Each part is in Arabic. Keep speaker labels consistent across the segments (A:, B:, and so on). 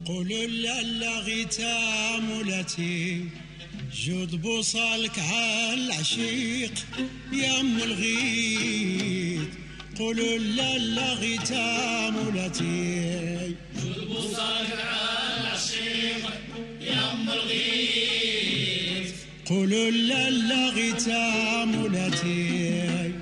A: قولوا لا غيتام ولاتي جود بوصالك عالعشيق يا ام الغيت. قولوا لا غيتام ولاتي
B: جود بوصالك عالعشيق يا ام الغيت.
A: قولوا لا غيتام ولاتي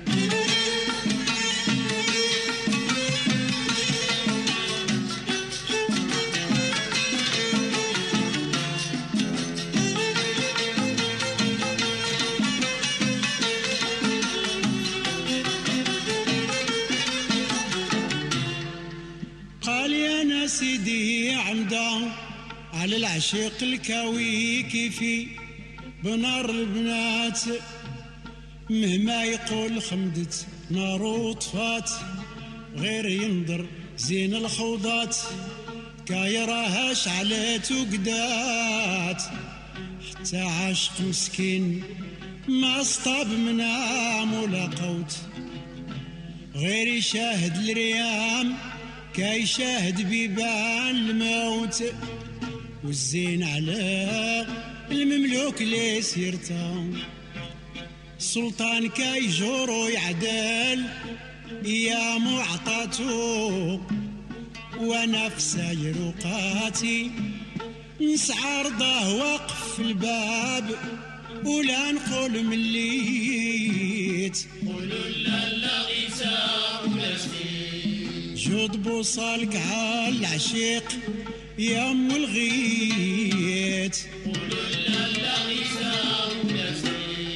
A: سيدي عمدا على العشيق الكاوي كيفي بنار البنات مهما يقول خمدت نار وطفات غير ينظر زين الخوضات كايراها شعلت وقدات حتى عاشق مسكين ما اصطاب منام ولا قوت غير يشاهد الريام كاي شاهد بيبان الموت والزين على المملوك لي سيرتا السلطان كاي جورو يعدل يا معطاتو وانا في ساير وقاتي نسعى رضاه واقف في الباب ولا نقول مليت.
B: قولوا لا غيتام ولاتي
A: جود بوصالك عالعشيق يا ام الغيت.
B: قولوا لا غيتام ولاتي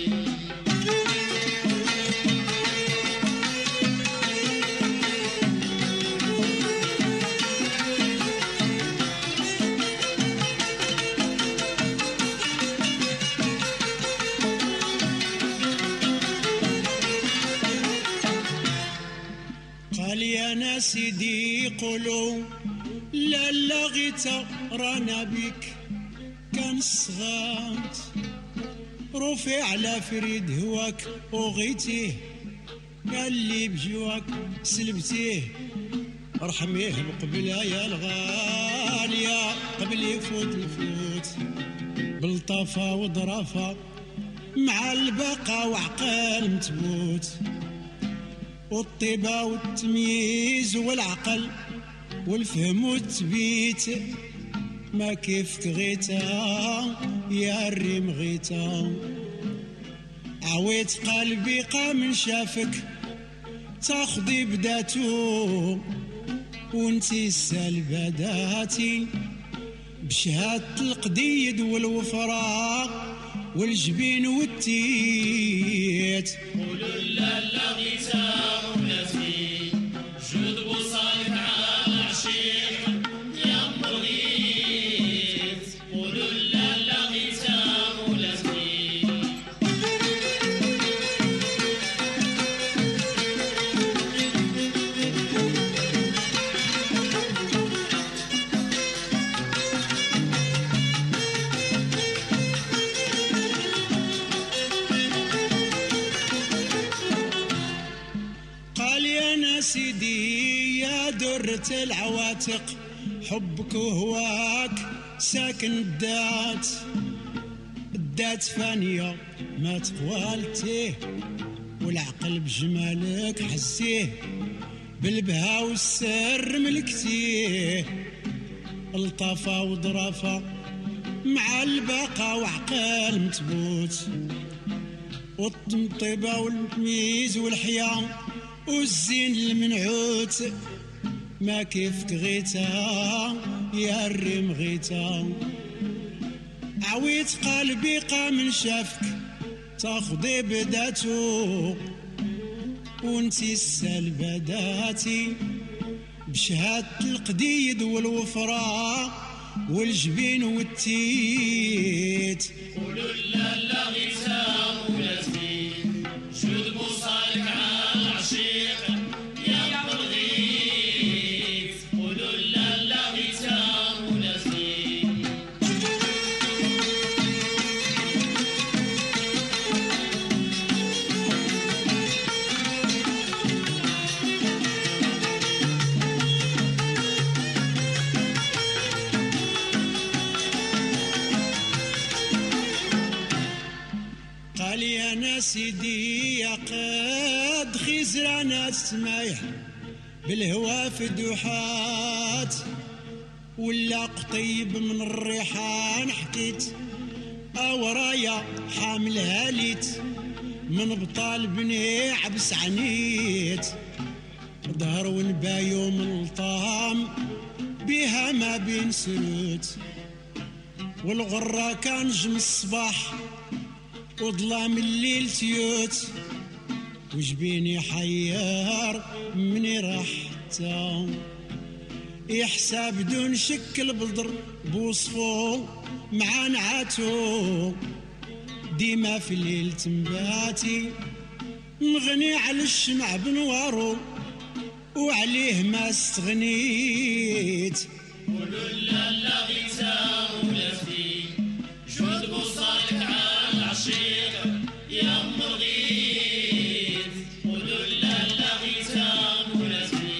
A: قال يا ناس سيدي قولوا لا غيتا رانا بك كان صغات رفع على فريد هواك وغيتيه قال لي بجواك سلبتيه ارحميه بقبلها يا الغالية قبل يفوت الفوت بلطافة وضرافة مع البقا وعقال متبوت والطيبة والتمييز والعقل والفهم والتبيت ما كيفك غيتا يا الريم غيتا عويت قلبي قام شافك تاخدي بداتو وانتي السالبة داتي بشهادة القديد والوفراء والجبين والتيت.
B: قولوا لا غيتام ولاتي جود بوصالك عالعشيق يا ام الغيت. قولوا لا غيتام ولاتي
A: سيدي يا درة العواتق حبك وهواك ساكن الدات فانية ما تقوالتيه والعقل بجمالك حسيه بالبها والسر ملكتيه الطافة وضرافة مع البقا وعقال متبوت والطيبة والتمييز والحيام والزين المنعوت ما كيفك غيتا يا الريم غيتا عويت قلبي قام شافك تاخدي بداتو وانتي السالبة داتي بشهادة القديد والوفراء والجبين والتيت.
B: قولوا لا غيتام ولاتي جود بوصالك عالعشيق يا ام الغيت. قولوا لا غيتام ولاتي
A: سيدي يا قد خزرنا السمايح بالهوا فدوحات ولا قطيب من الريحان حكيت أورايا حاملها ليت من بطال بني عبس عنيت ظهر ونبايو من الطام بها ما بين سروت والغرة كان جم الصباح وظلام الليل تيوت وجبيني حيار مني راحتا يحساب دون شك البدر بوصفو مع نعاتو ديما في الليل تنباتي نغني على الشمع بنوارو وعليه ما استغنيت
B: قولوا لا لا غيتا ولفتي جود بوصالك على العشيق يا ام الغيث قولوا لا لا غيتا ولفتي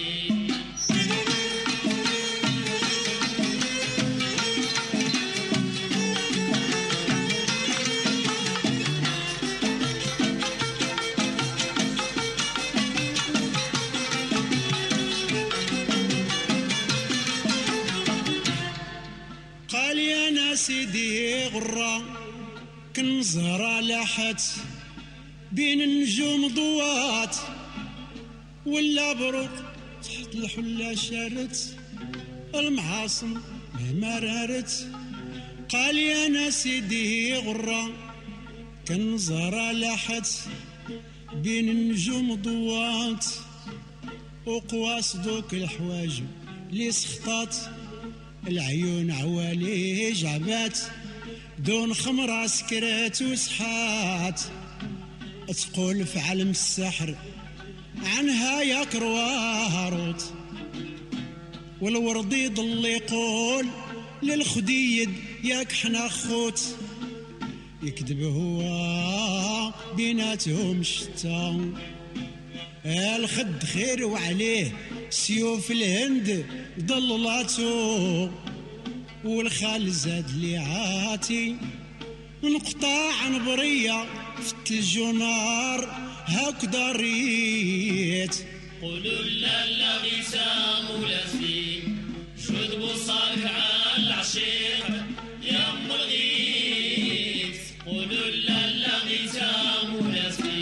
A: قال يا ناس سيدي غرة كن زهرة لاحت بين النجوم ضوات ولا بروق تحت الحلة شارت المعاصم مهما رارت قال يا ناس سيدي غرة كن زهرة لاحت بين النجوم ضوات وقواس دوك الحواجب لي سخطات العيون عوالي جعبات دون خمرة سكرات وسحات تقول في علم السحر عنها يا كرواروت والورد يضل يقول للخديد ياك حنا خوت يكذب هو بيناتهم شتا الخد خير وعليه سيوف الهند ضللاتو والخال زاد لي عاتي نقطع عن برية في الثلج ونار هكذا ريت
B: قولوا لا لا غيسام ولا في جود بوصالك على العشيق يا ام الغيث قولوا لا لا غيسام ولا في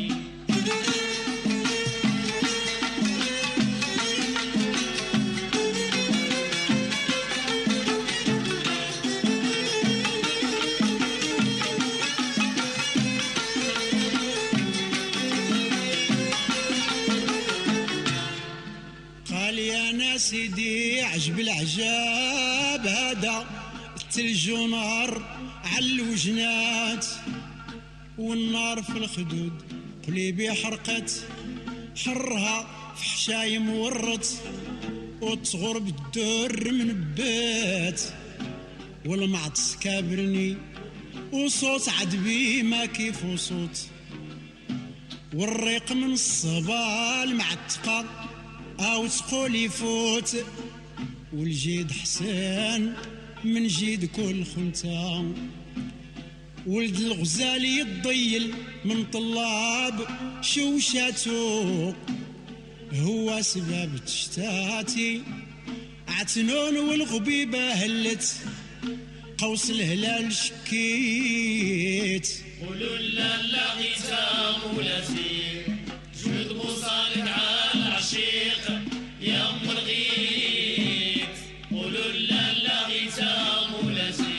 A: سيدي عجب العجاب هذا الثلج ونار على الوجنات والنار في الخدود قليبي حرقت حرها في حشايم ورت وتصغر بالدر من بات والمعطس كابرني وصوت عدبي ما كيف وصوت والريق من الصبال مع التقى أو تقول يفوت والجيد حسان من جيد كل خنتا ولد الغزالي يضيل من طلاب شوشاتو هو سبب تشتاتي عتنون والغبيبة هلت قوس الهلال شكيت
B: قولوا لا لا غيسام ولا في جود بوصالك على العشيق يا ام الغيث قولوا لا لا غيسام ولا في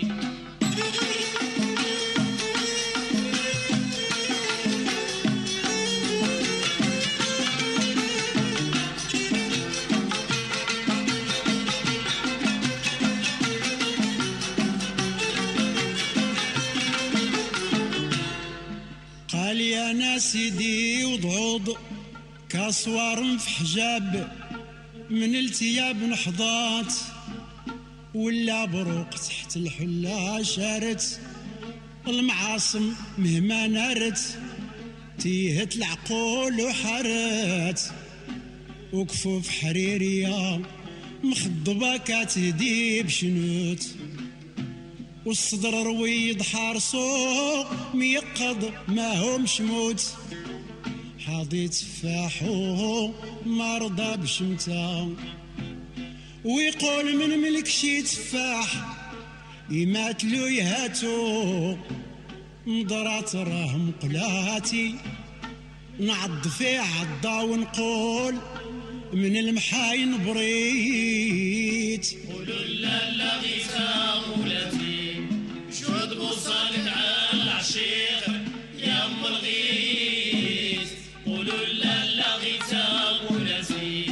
A: قال يا ناس سيدي وضعوض كاسوار في حجاب من التياب نحضات ولا بروق تحت الحلة شارت المعاصم مهما نارت تيهت العقول وحارت وكفوف حريرية مخضبة كتهدي بشنوت والصدر رويض حارسو ميقظ ما هو مشموت حاضي تفاحو مرضى بشمتا ويقول من ملك شي تفاح يماتلو يهاتو مضرات راه مقلاتي نعض في عضا ونقول من المحاين بريت
B: قولوا لا غيثا مولاتي شهد بوصالك على العشيق يا ام الغيث قولوا لا غيثا مولاتي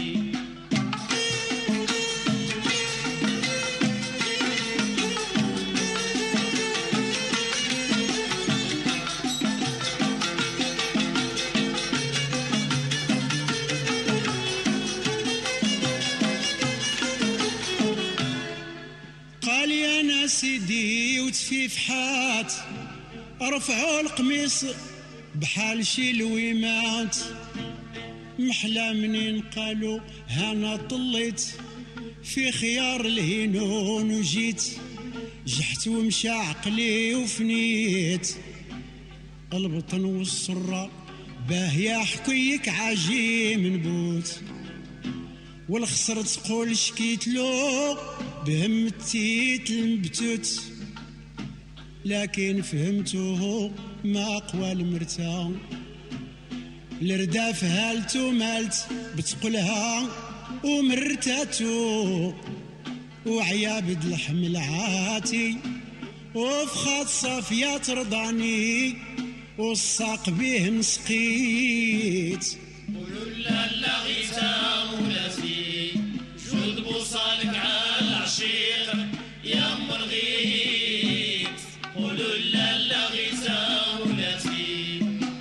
A: سيدي وتفيف حات رفعوا القميص بحال شي لويمات محلى منين قالوا هانا طليت في خيار الهنون وجيت جحت ومشى عقلي وفنيت البطن والسرة باهية حكيك عجيم نبوت والخسر تقول شكيت له بهمتيت المبتوت لكن فهمته ما أقوى المرتا الرداف هالتو مالت بتقولها ومرتاتو وعيابد الحمل عاتي وفخات صافية ترضاني والساق به نسقيت
B: قولوا لا غيثا مولاتي جود بوصالك على العشيق يا ام الغيث قولوا لا غيثا مولاتي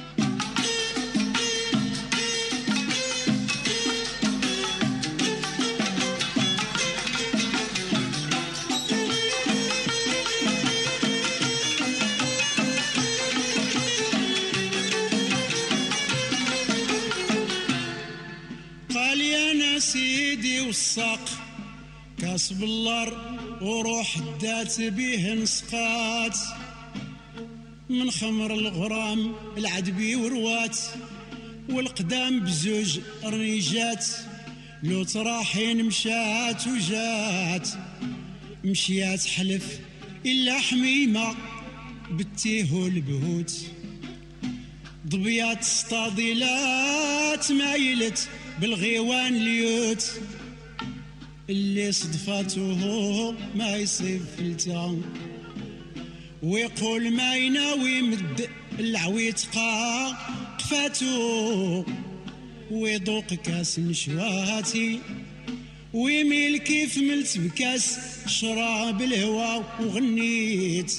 A: سيدي والساق كاس باللار وروح دات بيه نسقات من خمر الغرام العدبي وروات والقدام بزوج رنيجات لو تراحين مشات وجات مشيات حلف إلا حميمة بتيه البهوت ضبيات اصطاديلات مايلت بالغيوان ليوت اللي صدفاته ما يصيب فلتا ويقول ما يناوي مد العويتقا قفاتو ويذوق كاس نشواتي ويميل كيف ملت بكاس شراب الهوى وغنيت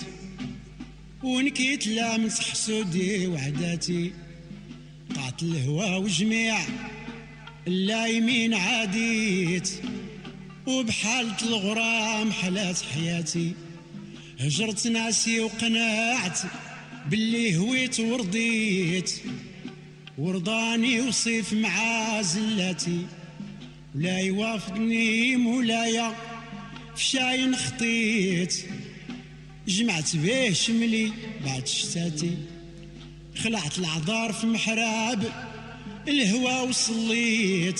A: ونكيت لامت حسودي وعداتي قعت الهوى وجميع اللايمين عاديت وبحالة الغرام حلات حياتي هجرت ناسي وقناعت باللي هويت ورضيت ورضاني وصيف مع زلاتي ولا يوافقني مولايا في شاين خطيت جمعت بيه شملي بعد شتاتي خلعت العذار في محراب الهوى وصليت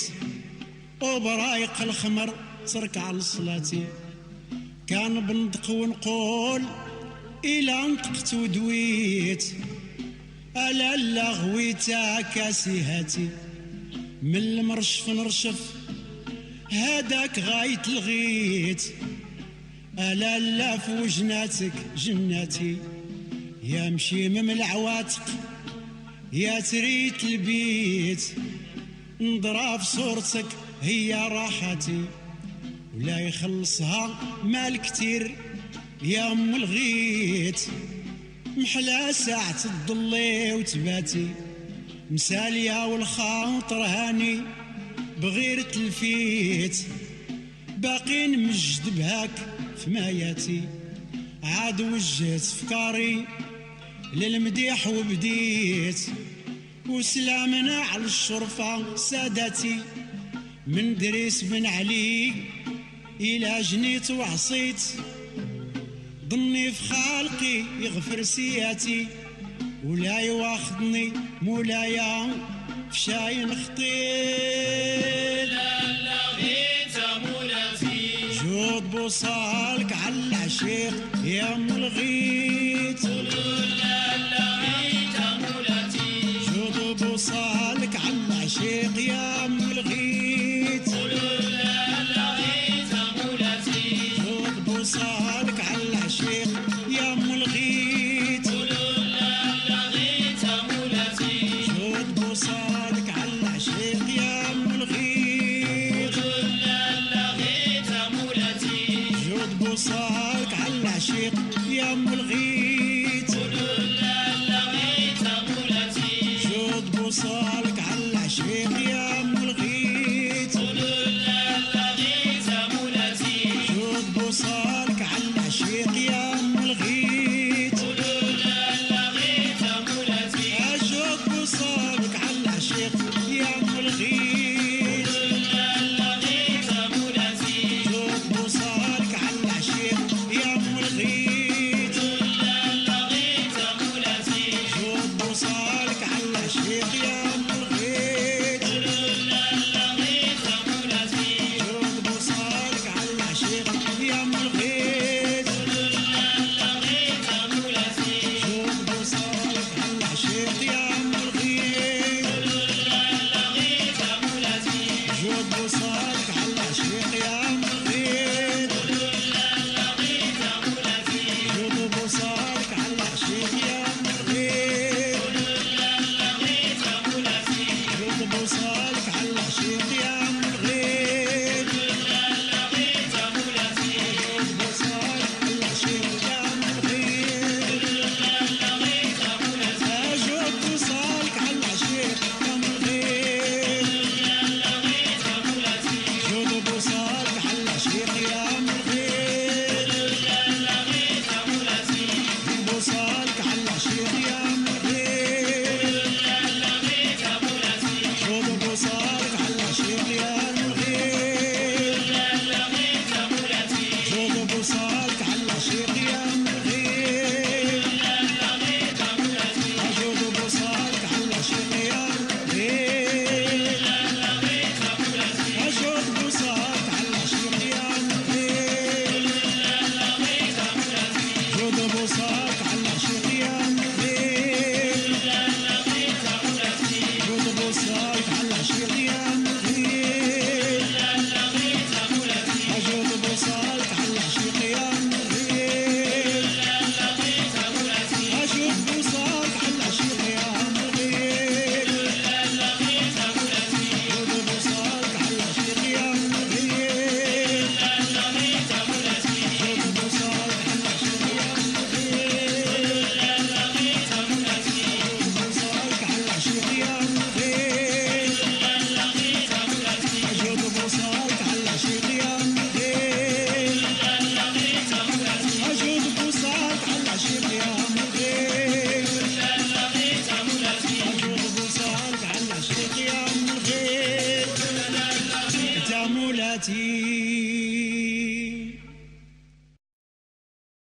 A: وبرايق الخمر ترك على صلاتي كان بنطق ونقول إلا نطقت ودويت ألا لا غويتا كاسيهاتي من المرشف نرشف هداك غاية الغيت ألا لا في وجناتك جناتي يا مشيم من العواتق يا تريت البيت نضرب صورتك هي راحتي ولا يخلصها مال كتير يا ام الغيت محلا ساعة تضلي وتباتي مسالية والخاطر هاني بغير تلفيت باقي نمجد بهاك في ماياتي عاد وجهت فكاري للمديح وبديت وسلامنا على الشرفة سادتي من دريس بن علي إلى جنيت وعصيت ظني في خالقي يغفر سياتي ولا يواخذني مولايا في شاي نخطير.
B: لا غيت مولاتي
A: جود بوصالك على العشيق يا ام الغيت.
B: لا غيت مولاتي
A: جود بوصالك على العشيق يا ام الغيت.
B: لا غيت مولاتي
A: جود بوصالك على العشيق يا ام الغيت.
B: لا غيت مولاتي
A: جود بوصالك على العشيق يا ام الغيت.
B: لا غيت مولاتي
A: جود بوصالك على العشيق يا ام الغيت.
B: لا غيت مولاتي
A: جود بوصالك